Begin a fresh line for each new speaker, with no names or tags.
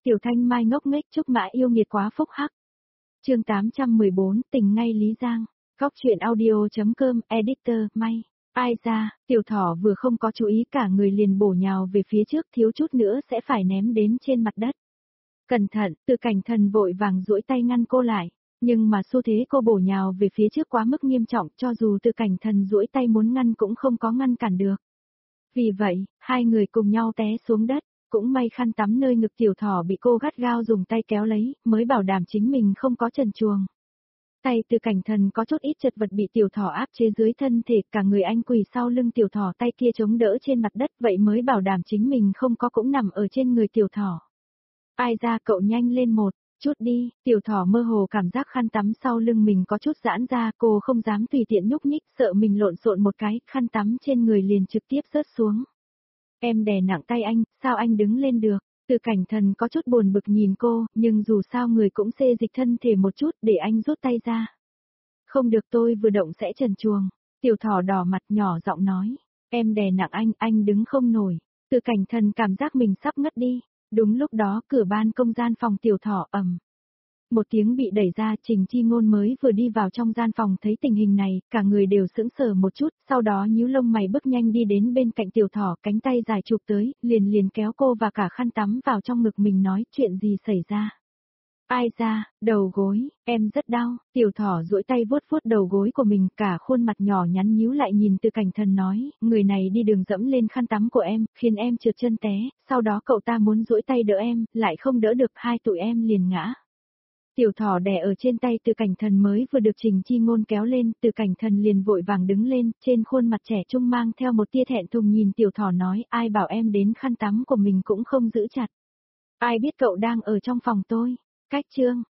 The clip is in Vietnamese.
Tiểu Thanh Mai ngốc nghếch Trúc Mã yêu nghiệt quá phúc hắc. Chương 814, tình ngay Lý Giang. Góc truyện audio.com, editor, May. Ai ra, Tiểu Thỏ vừa không có chú ý cả người liền bổ nhào về phía trước, thiếu chút nữa sẽ phải ném đến trên mặt đất. Cẩn thận, Từ Cảnh Thần vội vàng duỗi tay ngăn cô lại, nhưng mà xu thế cô bổ nhào về phía trước quá mức nghiêm trọng, cho dù Từ Cảnh Thần duỗi tay muốn ngăn cũng không có ngăn cản được. Vì vậy, hai người cùng nhau té xuống đất, cũng may khăn tắm nơi ngực Tiểu Thỏ bị cô gắt gao dùng tay kéo lấy, mới bảo đảm chính mình không có trần truồng. Tay Từ Cảnh Thần có chút ít chật vật bị Tiểu Thỏ áp chế dưới thân thể, cả người anh quỳ sau lưng Tiểu Thỏ, tay kia chống đỡ trên mặt đất, vậy mới bảo đảm chính mình không có cũng nằm ở trên người Tiểu Thỏ. Ai ra, cậu nhanh lên một chút đi. Tiểu Thỏ mơ hồ cảm giác khăn tắm sau lưng mình có chút giãn ra, cô không dám tùy tiện nhúc nhích, sợ mình lộn xộn một cái, khăn tắm trên người liền trực tiếp rớt xuống. Em đè nặng tay anh, sao anh đứng lên được? Từ Cảnh Thần có chút buồn bực nhìn cô, nhưng dù sao người cũng xê dịch thân thể một chút để anh rút tay ra. Không được, tôi vừa động sẽ trần truồng. Tiểu Thỏ đỏ mặt nhỏ giọng nói, em đè nặng anh đứng không nổi. Từ Cảnh Thần cảm giác mình sắp ngất đi. Đúng lúc đó cửa ban công gian phòng Tiểu Thỏ ầm. Một tiếng bị đẩy ra, Trình Chi Ngôn mới vừa đi vào trong gian phòng thấy tình hình này, cả người đều sững sờ một chút, sau đó nhíu lông mày bước nhanh đi đến bên cạnh Tiểu Thỏ, cánh tay dài chụp tới, liền kéo cô và cả khăn tắm vào trong ngực mình, nói chuyện gì xảy ra. Ai ra, đầu gối, em rất đau. Tiểu Thỏ duỗi tay vuốt vuốt đầu gối của mình, cả khuôn mặt nhỏ nhắn nhíu lại nhìn Từ Cảnh Thần nói, người này đi đường dẫm lên khăn tắm của em, khiến em trượt chân té, sau đó cậu ta muốn duỗi tay đỡ em, lại không đỡ được, hai tụi em liền ngã. Tiểu Thỏ đè ở trên tay Từ Cảnh Thần mới vừa được Trình Chi Ngôn kéo lên, Từ Cảnh Thần liền vội vàng đứng lên, trên khuôn mặt trẻ trung mang theo một tia thẹn thùng nhìn Tiểu Thỏ nói, ai bảo em đến khăn tắm của mình cũng không giữ chặt. Ai biết cậu đang ở trong phòng tôi. Cách chương